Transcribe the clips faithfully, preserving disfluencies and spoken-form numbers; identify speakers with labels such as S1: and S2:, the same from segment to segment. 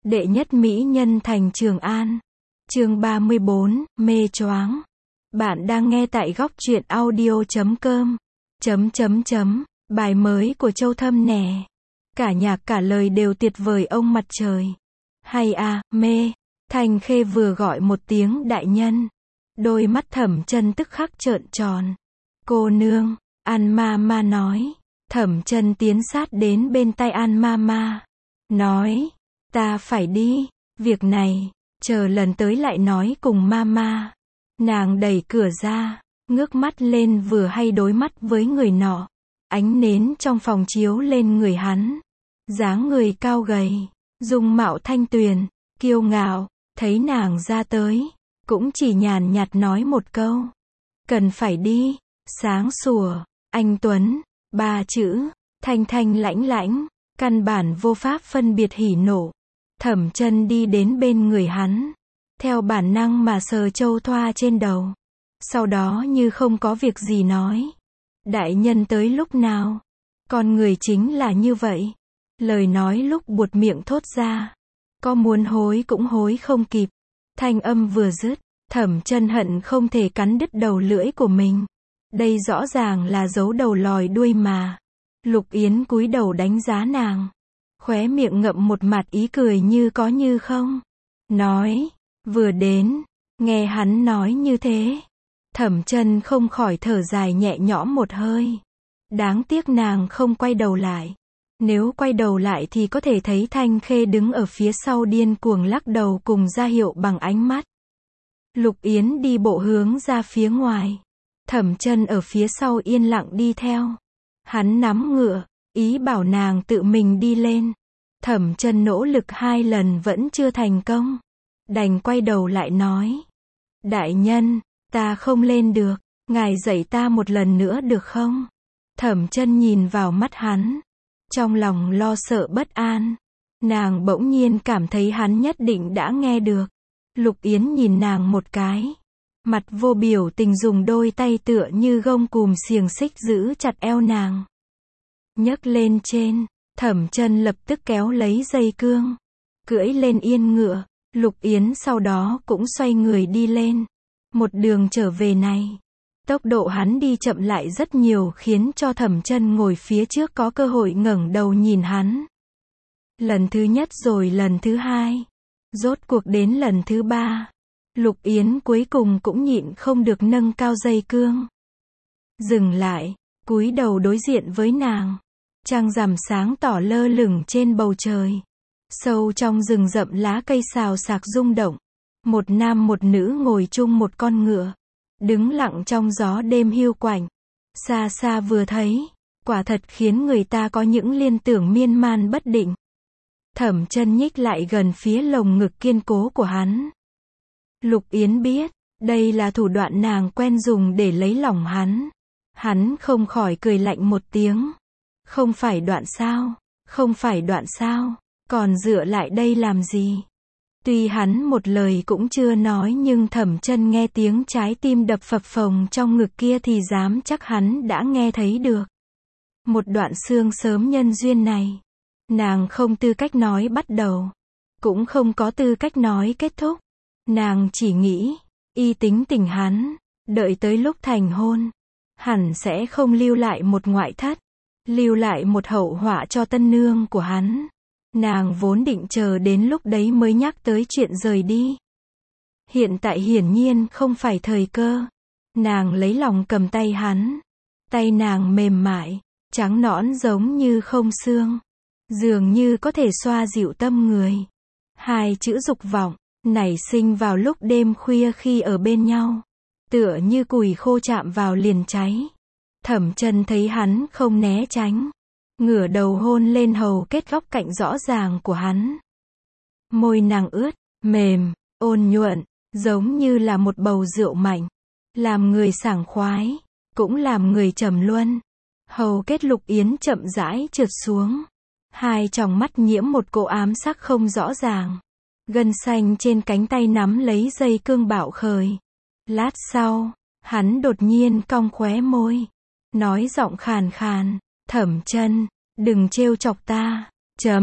S1: Đệ nhất mỹ nhân thành Trường An. Chương ba mươi bốn, mê choáng. Bạn đang nghe tại góc truyện audio chấm com. Chấm chấm chấm, bài mới của Châu Thâm nè. Cả nhạc cả lời đều tuyệt vời ông mặt trời. Hay à, mê. Thành Khê vừa gọi một tiếng đại nhân. Đôi mắt Thẩm Chân tức khắc trợn tròn. Cô nương, An ma ma nói. Thẩm Chân tiến sát đến bên tai An ma ma. Nói, ta phải đi, việc này, chờ lần tới lại nói cùng mama. Nàng đẩy cửa ra, ngước mắt lên vừa hay đối mắt với người nọ. Ánh nến trong phòng chiếu lên người hắn. Dáng người cao gầy, dung mạo thanh tuyền, kiêu ngạo, thấy nàng ra tới, cũng chỉ nhàn nhạt nói một câu. Cần phải đi, sáng sủa, anh Tuấn, ba chữ, thanh thanh lãnh lãnh, căn bản vô pháp phân biệt hỉ nộ. Thẩm Chân đi đến bên người hắn, theo bản năng mà sờ châu thoa trên đầu. Sau đó như không có việc gì nói. Đại nhân tới lúc nào? Con người chính là như vậy. Lời nói lúc buột miệng thốt ra. Có muốn hối cũng hối không kịp. Thanh âm vừa dứt, Thẩm Chân hận không thể cắn đứt đầu lưỡi của mình. Đây rõ ràng là giấu đầu lòi đuôi mà. Lục Yến cúi đầu đánh giá nàng. Khóe miệng ngậm một mặt ý cười như có như không. Nói, vừa đến, nghe hắn nói như thế. Thẩm Chân không khỏi thở dài nhẹ nhõm một hơi. Đáng tiếc nàng không quay đầu lại. Nếu quay đầu lại thì có thể thấy Thanh Khê đứng ở phía sau điên cuồng lắc đầu cùng ra hiệu bằng ánh mắt. Lục Yến đi bộ hướng ra phía ngoài. Thẩm Chân ở phía sau yên lặng đi theo. Hắn nắm ngựa, ý bảo nàng tự mình đi lên. Thẩm Chân nỗ lực hai lần vẫn chưa thành công. Đành quay đầu lại nói. Đại nhân, ta không lên được, ngài dạy ta một lần nữa được không? Thẩm Chân nhìn vào mắt hắn. Trong lòng lo sợ bất an. Nàng bỗng nhiên cảm thấy hắn nhất định đã nghe được. Lục Yến nhìn nàng một cái. Mặt vô biểu tình dùng đôi tay tựa như gông cùm xiềng xích giữ chặt eo nàng. Nhấc lên trên. Thẩm Chân lập tức kéo lấy dây cương. Cưỡi lên yên ngựa. Lục Yến sau đó cũng xoay người đi lên. Một đường trở về này. Tốc độ hắn đi chậm lại rất nhiều khiến cho Thẩm Chân ngồi phía trước có cơ hội ngẩng đầu nhìn hắn. Lần thứ nhất rồi lần thứ hai. Rốt cuộc đến lần thứ ba. Lục Yến cuối cùng cũng nhịn không được nâng cao dây cương. Dừng lại, cúi đầu đối diện với nàng. Trăng rằm sáng tỏ lơ lửng trên bầu trời. Sâu trong rừng rậm lá cây xào xạc rung động. Một nam một nữ ngồi chung một con ngựa. Đứng lặng trong gió đêm hiu quạnh. Xa xa vừa thấy, quả thật khiến người ta có những liên tưởng miên man bất định. Thẩm Chân nhích lại gần phía lồng ngực kiên cố của hắn. Lục Yến biết, đây là thủ đoạn nàng quen dùng để lấy lòng hắn. Hắn không khỏi cười lạnh một tiếng. Không phải đoạn sao, không phải đoạn sao, còn dựa lại đây làm gì? Tuy hắn một lời cũng chưa nói nhưng Thẩm Chân nghe tiếng trái tim đập phập phồng trong ngực kia thì dám chắc hắn đã nghe thấy được. Một đoạn xương sớm nhân duyên này, nàng không tư cách nói bắt đầu, cũng không có tư cách nói kết thúc. Nàng chỉ nghĩ, y tính tình hắn, đợi tới lúc thành hôn, hẳn sẽ không lưu lại một ngoại thất, lưu lại một hậu họa cho tân nương của hắn. Nàng vốn định chờ đến lúc đấy mới nhắc tới chuyện rời đi. Hiện tại hiển nhiên không phải thời cơ. Nàng lấy lòng cầm tay hắn. Tay nàng mềm mại, trắng nõn giống như không xương. Dường như có thể xoa dịu tâm người. Hai chữ dục vọng, nảy sinh vào lúc đêm khuya khi ở bên nhau. Tựa như củi khô chạm vào liền cháy. Thẩm Chân thấy hắn không né tránh. Ngửa đầu hôn lên hầu kết góc cạnh rõ ràng của hắn. Môi nàng ướt, mềm, ôn nhuận, giống như là một bầu rượu mạnh. Làm người sảng khoái, cũng làm người trầm luân. Hầu kết Lục Yến chậm rãi trượt xuống. Hai tròng mắt nhiễm một cỗ ám sắc không rõ ràng. Gân xanh trên cánh tay nắm lấy dây cương bạo khởi. Lát sau, hắn đột nhiên cong khóe môi. Nói giọng khàn khàn. Thẩm Chân, đừng trêu chọc ta. Chấm,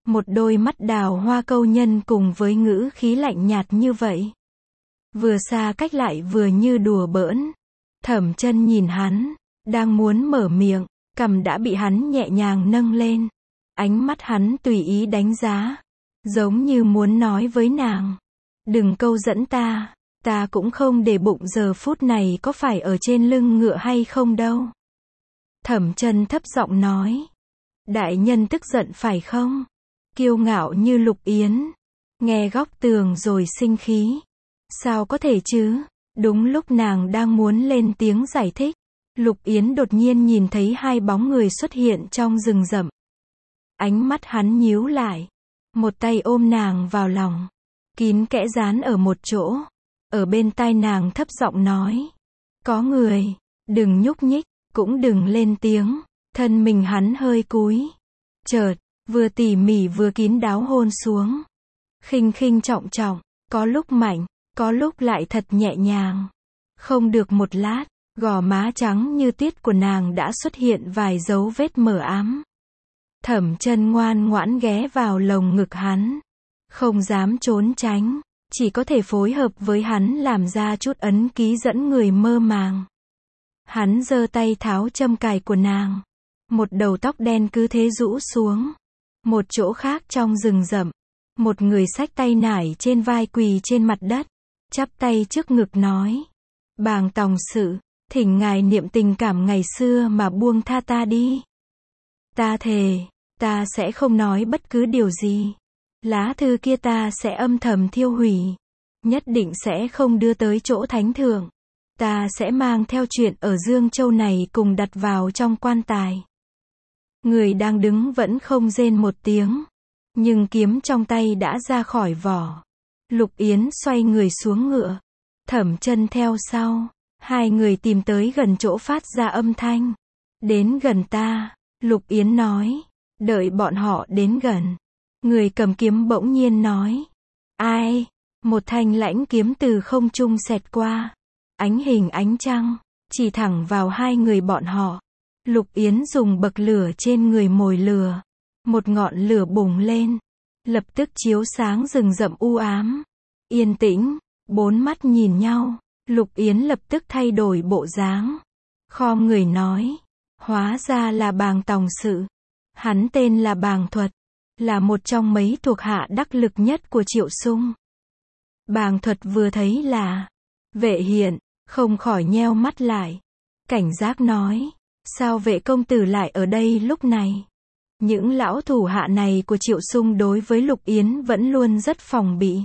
S1: Một đôi mắt đào hoa câu nhân cùng với ngữ khí lạnh nhạt như vậy. Vừa xa cách lại vừa như đùa bỡn. Thẩm Chân nhìn hắn, đang muốn mở miệng, cằm đã bị hắn nhẹ nhàng nâng lên. Ánh mắt hắn tùy ý đánh giá, giống như muốn nói với nàng, đừng câu dẫn ta, ta cũng không để bụng giờ phút này có phải ở trên lưng ngựa hay không đâu. Thẩm Chân thấp giọng nói, đại nhân tức giận phải không? Kiêu ngạo như Lục Yến, nghe góc tường rồi sinh khí. Sao có thể chứ? Đúng lúc nàng đang muốn lên tiếng giải thích, Lục Yến đột nhiên nhìn thấy hai bóng người xuất hiện trong rừng rậm. Ánh mắt hắn nhíu lại, một tay ôm nàng vào lòng, kín kẽ dán ở một chỗ. Ở bên tai nàng thấp giọng nói, có người, đừng nhúc nhích, cũng đừng lên tiếng. Thân mình hắn hơi cúi, chợt, vừa tỉ mỉ vừa kín đáo hôn xuống. Khinh khinh trọng trọng, có lúc mạnh, có lúc lại thật nhẹ nhàng. Không được một lát, gò má trắng như tuyết của nàng đã xuất hiện vài dấu vết mờ ám. Thẩm Chân ngoan ngoãn ghé vào lồng ngực hắn, không dám trốn tránh, chỉ có thể phối hợp với hắn làm ra chút ấn ký dẫn người mơ màng. Hắn giơ tay tháo châm cài của nàng, một đầu tóc đen cứ thế rũ xuống. Một chỗ khác trong rừng rậm, một người xách tay nải trên vai quỳ trên mặt đất, chắp tay trước ngực nói, bàng tòng sự, thỉnh ngài niệm tình cảm ngày xưa mà buông tha ta đi. Ta thề, ta sẽ không nói bất cứ điều gì. Lá thư kia ta sẽ âm thầm thiêu hủy, nhất định sẽ không đưa tới chỗ thánh thượng. Ta sẽ mang theo chuyện ở Dương Châu này cùng đặt vào trong quan tài. Người đang đứng vẫn không rên một tiếng, nhưng kiếm trong tay đã ra khỏi vỏ. Lục Yến xoay người xuống ngựa, Thẩm Chân theo sau. Hai người tìm tới gần chỗ phát ra âm thanh. Đến gần ta, Lục Yến nói. Đợi bọn họ đến gần, người cầm kiếm bỗng nhiên nói, ai? Một thanh lãnh kiếm từ không trung xẹt qua, ánh hình ánh trăng, chỉ thẳng vào hai người bọn họ. Lục Yến dùng bậc lửa trên người mồi lửa, một ngọn lửa bùng lên, lập tức chiếu sáng rừng rậm u ám. Yên tĩnh, bốn mắt nhìn nhau, Lục Yến lập tức thay đổi bộ dáng, khom người nói, hóa ra là bàng tòng sự. Hắn tên là Bàng Thuật, là một trong mấy thuộc hạ đắc lực nhất của Triệu Sung. Bàng Thuật vừa thấy là Vệ Hiện, không khỏi nheo mắt lại, cảnh giác nói, sao Vệ công tử lại ở đây lúc này? Những lão thủ hạ này của Triệu Sung đối với Lục Yến vẫn luôn rất phòng bị.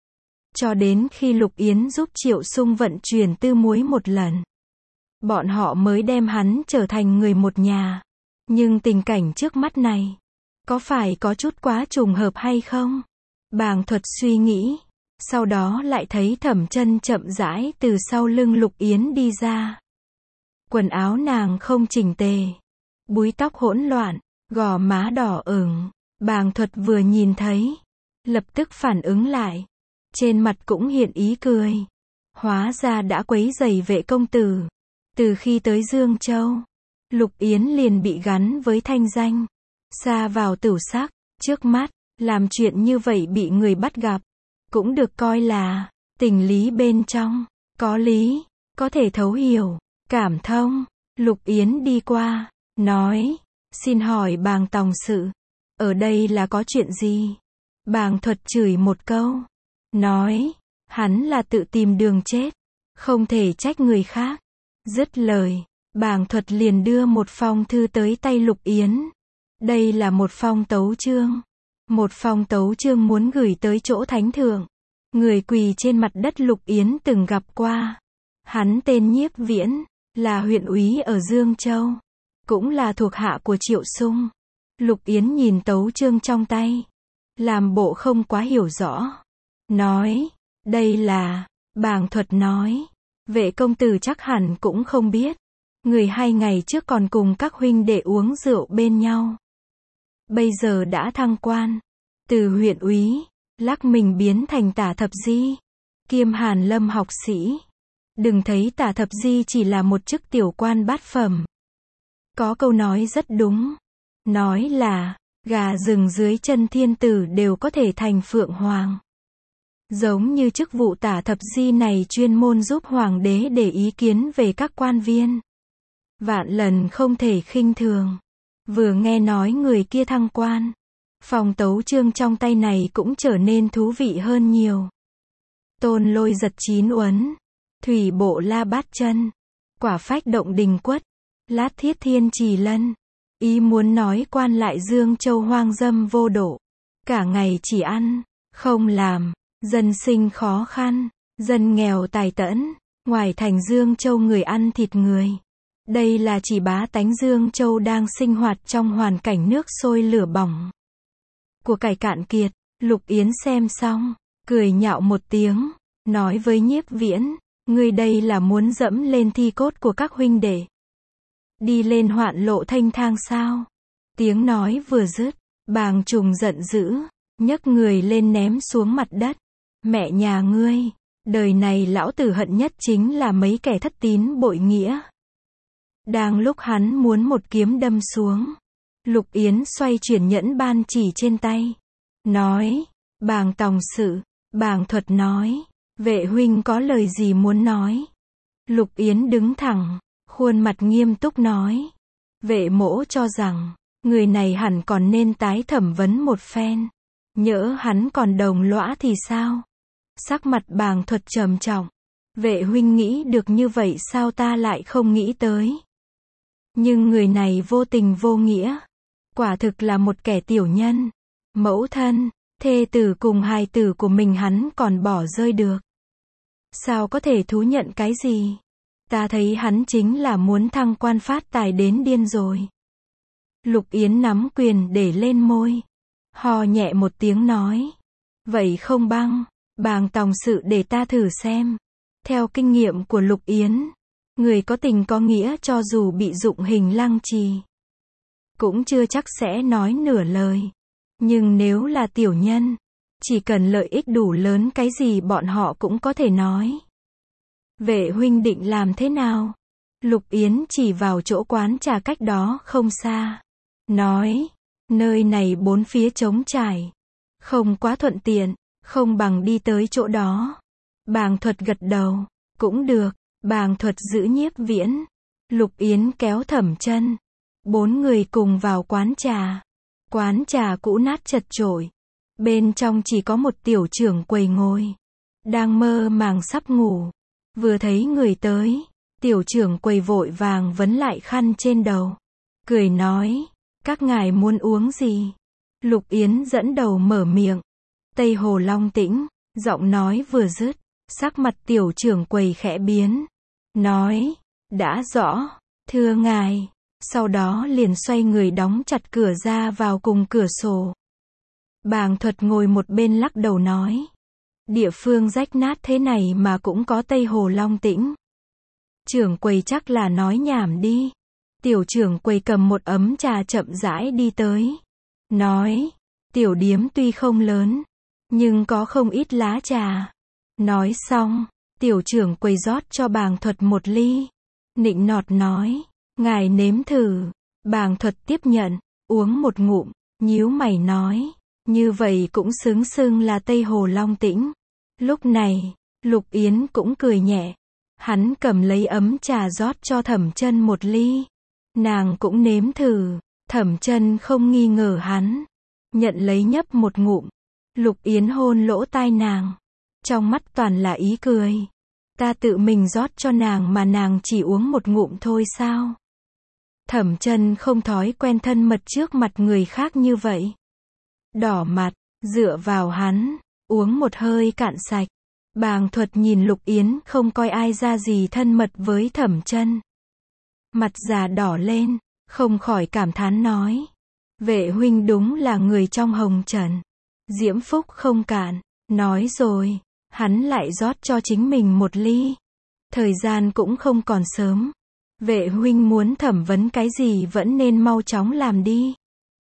S1: Cho đến khi Lục Yến giúp Triệu Sung vận chuyển tư muối một lần, bọn họ mới đem hắn trở thành người một nhà. Nhưng tình cảnh trước mắt này, có phải có chút quá trùng hợp hay không? Bàng Thuật suy nghĩ, sau đó lại thấy Thẩm Chân chậm rãi từ sau lưng Lục Yến đi ra. Quần áo nàng không chỉnh tề, búi tóc hỗn loạn, gò má đỏ ửng. Bàng Thuật vừa nhìn thấy, lập tức phản ứng lại, trên mặt cũng hiện ý cười. Hóa ra đã quấy rầy Vệ công tử. Từ khi tới Dương Châu, Lục Yến liền bị gắn với thanh danh, sa vào tửu sắc. Trước mắt, làm chuyện như vậy bị người bắt gặp, cũng được coi là tình lý bên trong, có lý, có thể thấu hiểu, cảm thông. Lục Yến đi qua, nói, xin hỏi Bàng tòng sự, ở đây là có chuyện gì? Bàng Thuật chửi một câu, nói, hắn là tự tìm đường chết, không thể trách người khác. Dứt lời, Bàng Thuật liền đưa một phong thư tới tay Lục Yến. Đây là một phong tấu chương. Một phong tấu chương muốn gửi tới chỗ thánh thượng. Người quỳ trên mặt đất Lục Yến từng gặp qua. Hắn tên Nhiếp Viễn, là huyện úy ở Dương Châu, cũng là thuộc hạ của Triệu Sung. Lục Yến nhìn tấu chương trong tay, làm bộ không quá hiểu rõ, nói, đây là, Bàng Thuật nói, Vệ công tử chắc hẳn cũng không biết, người hai ngày trước còn cùng các huynh đệ uống rượu bên nhau, bây giờ đã thăng quan, từ huyện úy, lắc mình biến thành Tả Thập Di, kiêm Hàn Lâm học sĩ. Đừng thấy Tả Thập Di chỉ là một chức tiểu quan bát phẩm. Có câu nói rất đúng, nói là, Gà rừng dưới chân thiên tử đều có thể thành phượng hoàng. Giống như chức vụ tả thập di này chuyên môn giúp hoàng đế để ý kiến về các quan viên. Vạn lần không thể khinh thường. Vừa nghe nói người kia thăng quan, phòng tấu chương trong tay này cũng trở nên thú vị hơn nhiều. Tôn lôi giật chín uấn, thủy bộ la bát chân, quả phách động đình quất, lát thiết thiên trì lân. Ý muốn nói quan lại Dương Châu hoang dâm vô độ, cả ngày chỉ ăn, không làm, dân sinh khó khăn, dân nghèo tài tẫn, ngoài thành Dương Châu người ăn thịt người. Đây là chỉ bá tánh Dương Châu đang sinh hoạt trong hoàn cảnh nước sôi lửa bỏng. Của cải cạn kiệt, Lục Yến xem xong, cười nhạo một tiếng, nói với Nhiếp Viễn, ngươi đây là muốn dẫm lên thi cốt của các huynh đệ. Đi lên hoạn lộ thanh thang sao? Tiếng nói vừa dứt, Bàng Trùng giận dữ, nhấc người lên ném xuống mặt đất. Mẹ nhà ngươi, đời này lão tử hận nhất chính là mấy kẻ thất tín bội nghĩa. Đang lúc hắn muốn một kiếm đâm xuống, Lục Yến xoay chuyển nhẫn ban chỉ trên tay. Nói, Bàng tòng sự, Bàng thuật nói, vệ huynh có lời gì muốn nói? Lục Yến đứng thẳng, khuôn mặt nghiêm túc nói. Vệ mỗ cho rằng, người này hẳn còn nên tái thẩm vấn một phen. Nhỡ hắn còn đồng lõa thì sao? Sắc mặt Bàng thuật trầm trọng. Vệ huynh nghĩ được như vậy sao ta lại không nghĩ tới? Nhưng người này vô tình vô nghĩa. Quả thực là một kẻ tiểu nhân. Mẫu thân, thê tử cùng hài tử của mình hắn còn bỏ rơi được. Sao có thể thú nhận cái gì? Ta thấy hắn chính là muốn thăng quan phát tài đến điên rồi. Lục Yến nắm quyền để lên môi. Hò nhẹ một tiếng nói. Vậy không băng, Bàng tòng sự để ta thử xem. Theo kinh nghiệm của Lục Yến, người có tình có nghĩa cho dù bị dụng hình lăng trì, cũng chưa chắc sẽ nói nửa lời. Nhưng nếu là tiểu nhân, chỉ cần lợi ích đủ lớn cái gì bọn họ cũng có thể nói. Vệ huynh định làm thế nào? Lục Yến chỉ vào chỗ quán trà cách đó không xa. Nói, nơi này bốn phía trống trải, không quá thuận tiện, không bằng đi tới chỗ đó. Bàng thuật gật đầu, cũng được. Bàng thuật giữ Nhiếp Viễn, Lục Yến kéo Thẩm Chân. Bốn người cùng vào quán trà. Quán trà cũ nát chật chội. Bên trong chỉ có một tiểu trưởng quầy ngồi, đang mơ màng sắp ngủ. Vừa thấy người tới, tiểu trưởng quầy vội vàng vấn lại khăn trên đầu. Cười nói, các ngài muốn uống gì? Lục Yến dẫn đầu mở miệng. Tây Hồ Long Tĩnh, giọng nói vừa dứt, sắc mặt tiểu trưởng quầy khẽ biến. Nói, đã rõ, thưa ngài. Sau đó liền xoay người đóng chặt cửa ra vào cùng cửa sổ. Bàng thuật ngồi một bên lắc đầu nói. Địa phương rách nát thế này mà cũng có Tây Hồ Long Tĩnh. Trưởng quầy chắc là nói nhảm đi. Tiểu trưởng quầy cầm một ấm trà chậm rãi đi tới. Nói, tiểu điếm tuy không lớn, nhưng có không ít lá trà. Nói xong, tiểu trưởng quầy rót cho Bàng thuật một ly. Nịnh nọt nói, ngài nếm thử. Bàng thuật tiếp nhận, uống một ngụm, nhíu mày nói, như vậy cũng xứng xưng là Tây Hồ Long Tĩnh. Lúc này, Lục Yến cũng cười nhẹ. Hắn cầm lấy ấm trà rót cho Thẩm Chân một ly. Nàng cũng nếm thử. Thẩm Chân không nghi ngờ hắn, nhận lấy nhấp một ngụm. Lục Yến hôn lỗ tai nàng, trong mắt toàn là ý cười. Ta tự mình rót cho nàng mà nàng chỉ uống một ngụm thôi sao? Thẩm Chân không thói quen thân mật trước mặt người khác như vậy. Đỏ mặt, dựa vào hắn, uống một hơi cạn sạch. Bàng thuật nhìn Lục Yến không coi ai ra gì thân mật với Thẩm Chân. Mặt già đỏ lên, không khỏi cảm thán nói. Vệ huynh đúng là người trong hồng trần. Diễm phúc không cạn. Nói rồi, hắn lại rót cho chính mình một ly. Thời gian cũng không còn sớm. Vệ huynh muốn thẩm vấn cái gì vẫn nên mau chóng làm đi.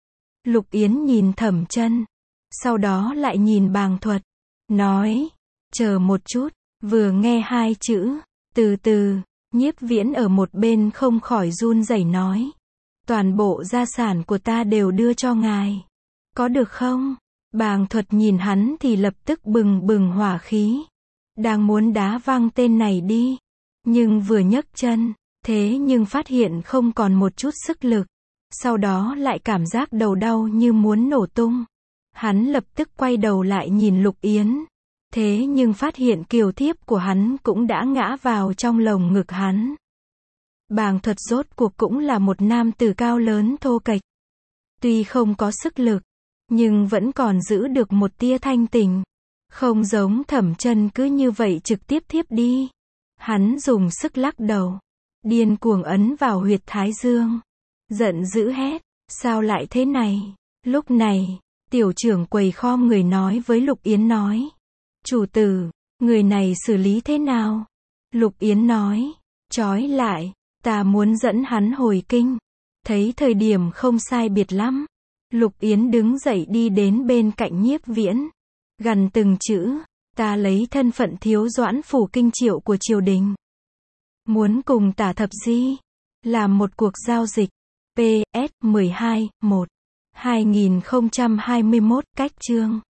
S1: Lục Yến nhìn Thẩm Chân, sau đó lại nhìn Bàng thuật. Nói, chờ một chút. Vừa nghe hai chữ, từ từ, Nhiếp Viễn ở một bên không khỏi run rẩy nói. Toàn bộ gia sản của ta đều đưa cho ngài. Có được không? Bàng Thuật nhìn hắn thì lập tức bừng bừng hỏa khí. Đang muốn đá văng tên này đi. Nhưng vừa nhấc chân, thế nhưng phát hiện không còn một chút sức lực. Sau đó lại cảm giác đầu đau như muốn nổ tung. Hắn lập tức quay đầu lại nhìn Lục Yến. Thế nhưng phát hiện kiều thiếp của hắn cũng đã ngã vào trong lồng ngực hắn. Bàng Thuật rốt cuộc cũng là một nam tử cao lớn thô kệch. Tuy không có sức lực, nhưng vẫn còn giữ được một tia thanh tình. Không giống Thẩm Chân cứ như vậy trực tiếp thiếp đi. Hắn dùng sức lắc đầu, điên cuồng ấn vào huyệt thái dương. Giận dữ hét, sao lại thế này? Lúc này, tiểu trưởng quầy khom người nói với Lục Yến nói. Chủ tử, người này xử lý thế nào? Lục Yến nói, trói lại, ta muốn dẫn hắn hồi kinh. Thấy thời điểm không sai biệt lắm. Lục Yến đứng dậy đi đến bên cạnh Nhiếp Viễn. Gằn từng chữ, ta lấy thân phận thiếu doãn phủ kinh triệu của triều đình. Muốn cùng Tả Thập Di làm một cuộc giao dịch. P S mười hai, một. hai nghìn không trăm hai mươi mốt, cách chương.